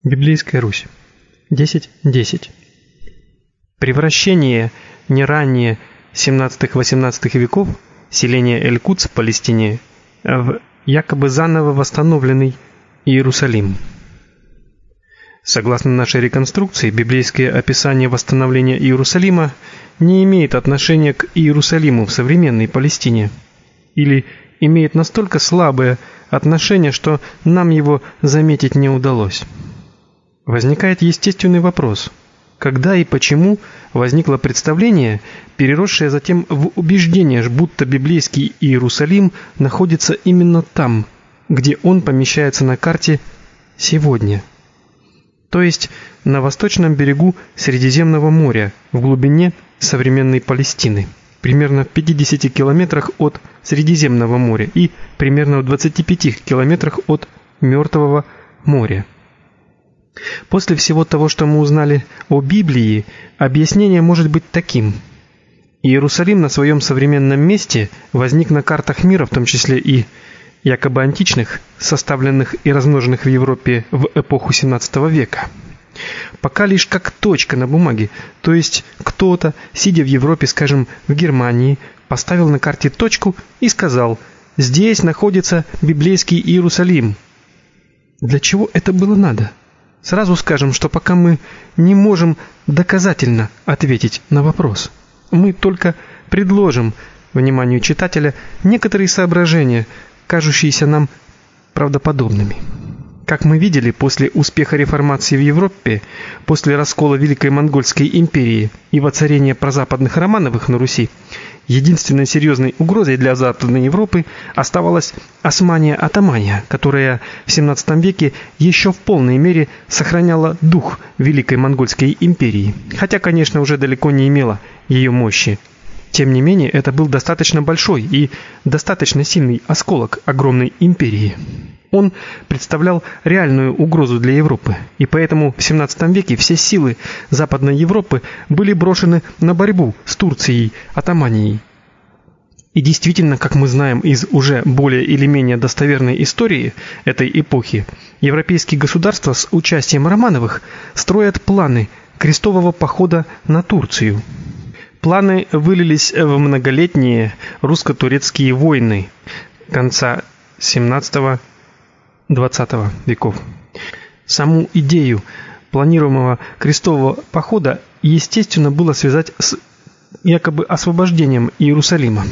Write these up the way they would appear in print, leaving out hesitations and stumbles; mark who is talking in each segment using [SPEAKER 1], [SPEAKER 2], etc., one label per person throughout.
[SPEAKER 1] Библейская Русь. 10.10. Превращение не ранее 17-18 веков селения Эль-Кудс в Палестине в якобы заново восстановленный Иерусалим. Согласно нашей реконструкции, библейское описание восстановления Иерусалима не имеет отношения к Иерусалиму в современной Палестине, или имеет настолько слабое отношение, что нам его заметить не удалось. Возникает естественный вопрос: когда и почему возникло представление, переросшее затем в убеждение, будто библейский Иерусалим находится именно там, где он помещается на карте сегодня? То есть на восточном берегу Средиземного моря, в глубине современной Палестины, примерно в 50 километрах от Средиземного моря и примерно в 25 километрах от Мертвого моря. После всего того, что мы узнали о Библии, объяснение может быть таким: Иерусалим на своем современном месте возник на картах мира, в том числе и якобы античных, составленных и размноженных в Европе в эпоху 17 века. Пока лишь как точка на бумаге, то есть кто-то, сидя в Европе, скажем, в Германии, поставил на карте точку и сказал: «Здесь находится библейский Иерусалим». Для чего это было надо? Сразу скажем, что пока мы не можем доказательно ответить на вопрос. Мы только предложим вниманию читателя некоторые соображения, кажущиеся нам правдоподобными. Как мы видели, после успеха реформации в Европе, после раскола Великой Монгольской империи и воцарения прозападных Романовых на Руси, единственной серьезной угрозой для Западной Европы оставалась Османия-Отомания, которая в XVII веке еще в полной мере сохраняла дух Великой Монгольской империи, хотя, конечно, уже далеко не имела ее мощи. Тем не менее, это был достаточно большой и достаточно сильный осколок огромной империи. Он представлял реальную угрозу для Европы, и поэтому в XVII веке все силы Западной Европы были брошены на борьбу с Турцией, Отоманией. И действительно, как мы знаем из уже более или менее достоверной истории этой эпохи, европейские государства с участием Романовых строят планы крестового похода на Турцию. Планы вылились в многолетние русско-турецкие войны конца XVII-XX веков. Саму идею планируемого крестового похода, естественно, было связать с якобы освобождением Иерусалима.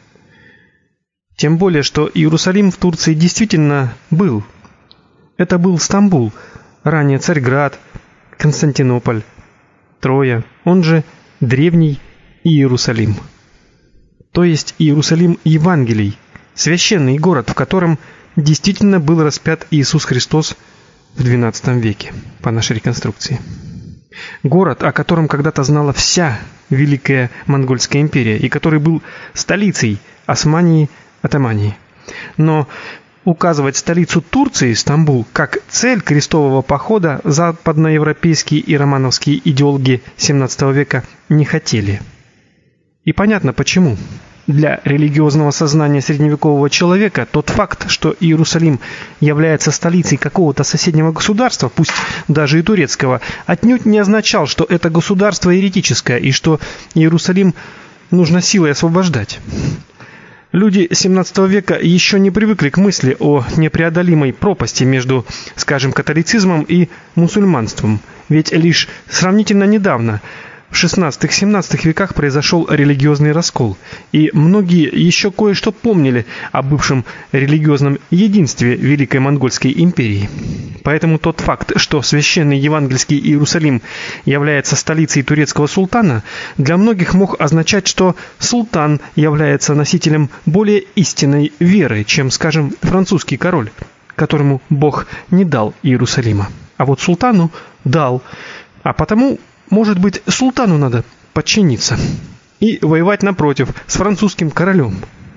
[SPEAKER 1] Тем более, что Иерусалим в Турции действительно был. Это был Стамбул, ранее Царьград, Константинополь, Троя, он же древний Иерусалим. То есть Иерусалим Евангелий, священный город, в котором действительно был распят Иисус Христос в XII веке, по нашей реконструкции. Город, о котором когда-то знала вся Великая Монгольская империя и который был столицей Османии-Отомании. Но указывать столицу Турции, Стамбул, как цель крестового похода западноевропейские и романовские идеологи XVII века не хотели. И понятно почему. Для религиозного сознания средневекового человека тот факт, что Иерусалим является столицей какого-то соседнего государства, пусть даже и турецкого, отнюдь не означал, что это государство еретическое и что Иерусалим нужно силой освобождать. Люди XVII века еще не привыкли к мысли о непреодолимой пропасти между, скажем, католицизмом и мусульманством, ведь лишь сравнительно недавно, в XVI-XVII веках, произошел религиозный раскол, и многие еще кое-что помнили о бывшем религиозном единстве Великой Монгольской империи. Поэтому тот факт, что священный евангельский Иерусалим является столицей турецкого султана, для многих мог означать, что султан является носителем более истинной веры, чем, скажем, французский король, которому Бог не дал Иерусалима, а вот султану дал, а потому, может быть, султану надо подчиниться и воевать напротив с французским королем.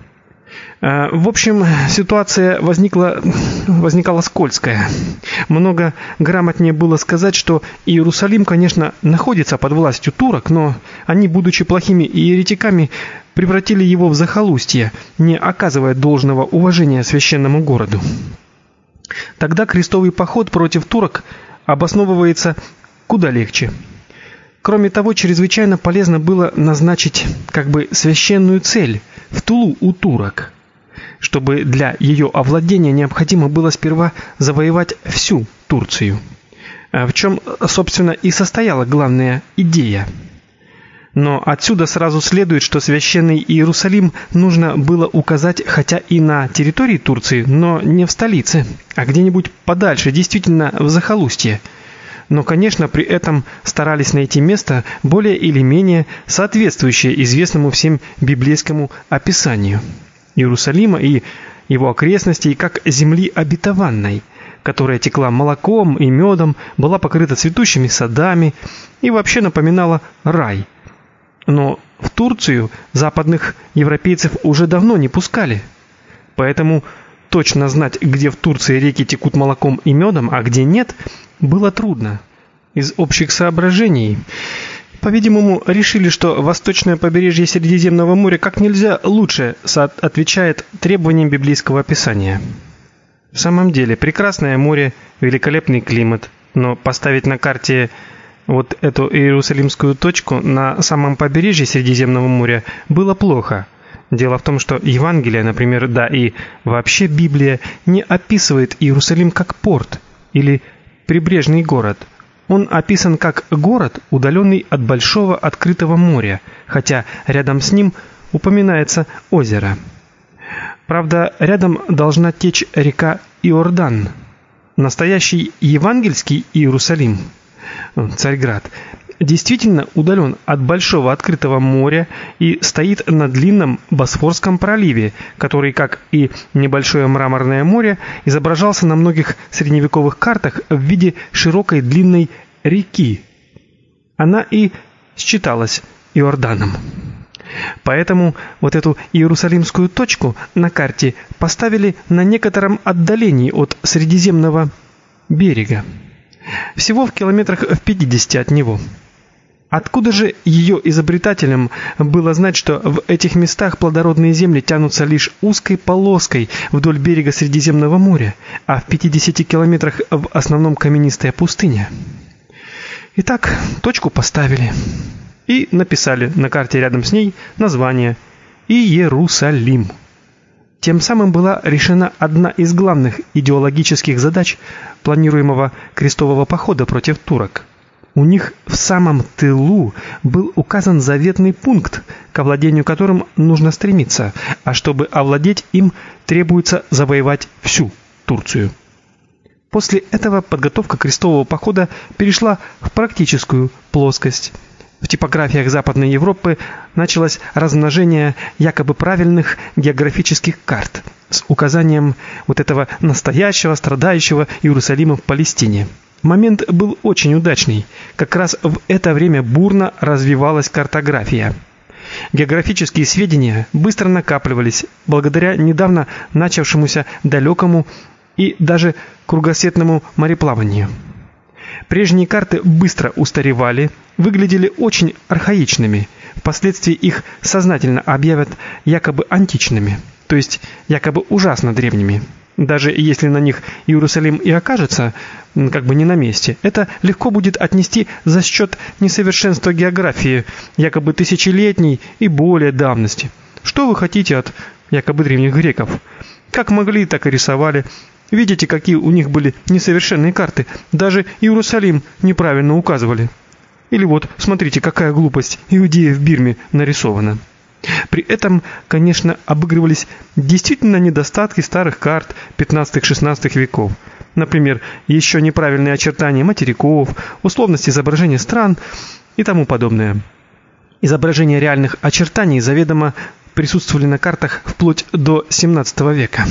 [SPEAKER 1] В общем, ситуация возникала скользкая. Много грамотнее было сказать, что Иерусалим, конечно, находится под властью турок, но они, будучи плохими еретиками, превратили его в захолустье, не оказывая должного уважения священному городу. Тогда крестовый поход против турок обосновывается куда легче. Кроме того, чрезвычайно полезно было назначить священную цель в тылу у турок, чтобы для ее овладения необходимо было сперва завоевать всю Турцию, в чем, собственно, и состояла главная идея. Но отсюда сразу следует, что священный Иерусалим нужно было указать хотя и на территории Турции, но не в столице, а где-нибудь подальше, действительно в захолустье. Но, конечно, при этом старались найти место более или менее соответствующее известному всем библейскому описанию Иерусалима и его окрестностей как земли обетованной, которая текла молоком и медом, была покрыта цветущими садами и вообще напоминала рай. Но в Турцию западных европейцев уже давно не пускали. Поэтому точно знать, где в Турции реки текут молоком и медом, а где нет, было трудно. Из общих соображений, по-видимому, решили, что восточное побережье Средиземного моря как нельзя лучше отвечает требованиям библейского описания. В самом деле, прекрасное море, великолепный климат, но поставить на карте вот эту иерусалимскую точку на самом побережье Средиземного моря было плохо. Дело в том, что Евангелие, например, да и вообще Библия не описывает Иерусалим как порт или прибрежный город. Он описан как город, удаленный от большого открытого моря, хотя рядом с ним упоминается озеро. Правда, рядом должна течь река Иордан. Настоящий евангельский Иерусалим, Царьград, действительно удален от большого открытого моря и стоит на длинном Босфорском проливе, который, как и небольшое Мраморное море, изображался на многих средневековых картах в виде широкой длинной реки. Она и считалась Иорданом. Поэтому вот эту иерусалимскую точку на карте поставили на некотором отдалении от Средиземного берега, всего в километрах в 50 от него. Откуда же ее изобретателям было знать, что в этих местах плодородные земли тянутся лишь узкой полоской вдоль берега Средиземного моря, а в 50 километрах в основном каменистая пустыня? Итак, точку поставили и написали на карте рядом с ней название Иерусалим. Тем самым была решена одна из главных идеологических задач планируемого крестового похода против турок. У них в самом тылу был указан заветный пункт, к овладению которым нужно стремиться, а чтобы овладеть им, требуется завоевать всю Турцию. После этого подготовка крестового похода перешла в практическую плоскость. В типографиях Западной Европы началось размножение якобы правильных географических карт с указанием вот этого настоящего страдающего Иерусалима в Палестине. Момент был очень удачный. Как раз в это время бурно развивалась картография. Географические сведения быстро накапливались благодаря недавно начавшемуся далекому и даже кругосветному мореплаванию. Прежние карты быстро устаревали, выглядели очень архаичными. Впоследствии их сознательно объявят якобы античными, то есть якобы ужасно древними. Даже если на них Иерусалим и окажется не на месте, это легко будет отнести за счет несовершенства географии, якобы тысячелетней и более давности. Что вы хотите от якобы древних греков? Как могли, так и рисовали. Видите, какие у них были несовершенные карты. Даже Иерусалим неправильно указывали. Или вот, смотрите, какая глупость, Иудея в Бирме нарисована. При этом, конечно, обыгрывались действительно недостатки старых карт 15-16 веков. Например, еще неправильные очертания материков, условность изображения стран и тому подобное. Изображения реальных очертаний заведомо присутствовали на картах вплоть до 17 века.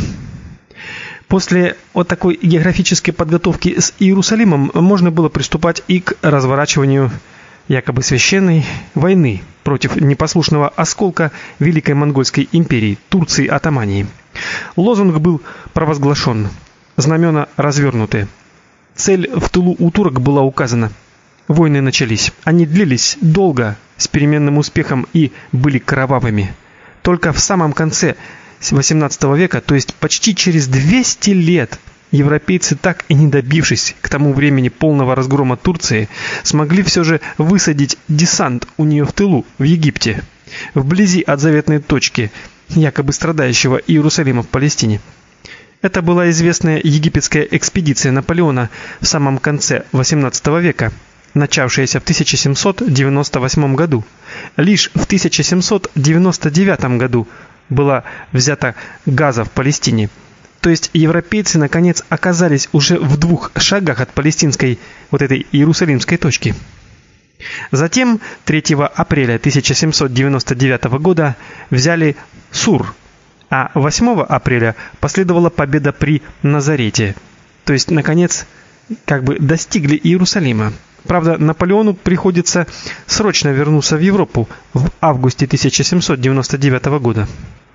[SPEAKER 1] После вот такой географической подготовки с Иерусалимом можно было приступать и к разворачиванию якобы священной войны против непослушного осколка Великой Монгольской империи Турции Отомании. Лозунг был провозглашен, знамена развернуты. Цель в тылу у турок была указана. Войны начались. Они длились долго, с переменным успехом и были кровавыми. Только в самом конце XVIII века, то есть почти через 200 лет европейцы, так и не добившись к тому времени полного разгрома Турции, смогли все же высадить десант у нее в тылу, в Египте, вблизи от заветной точки, якобы страдающего Иерусалима в Палестине. Это была известная египетская экспедиция Наполеона в самом конце XVIII века, начавшаяся в 1798 году. Лишь в 1799 году была взята Газа в Палестине. То есть европейцы наконец оказались уже в 2 шагах от палестинской вот этой иерусалимской точки. Затем 3 апреля 1799 года взяли Сур, а 8 апреля последовала победа при Назарете. То есть наконец достигли Иерусалима. Правда, Наполеону приходится срочно вернуться в Европу в августе 1799 года.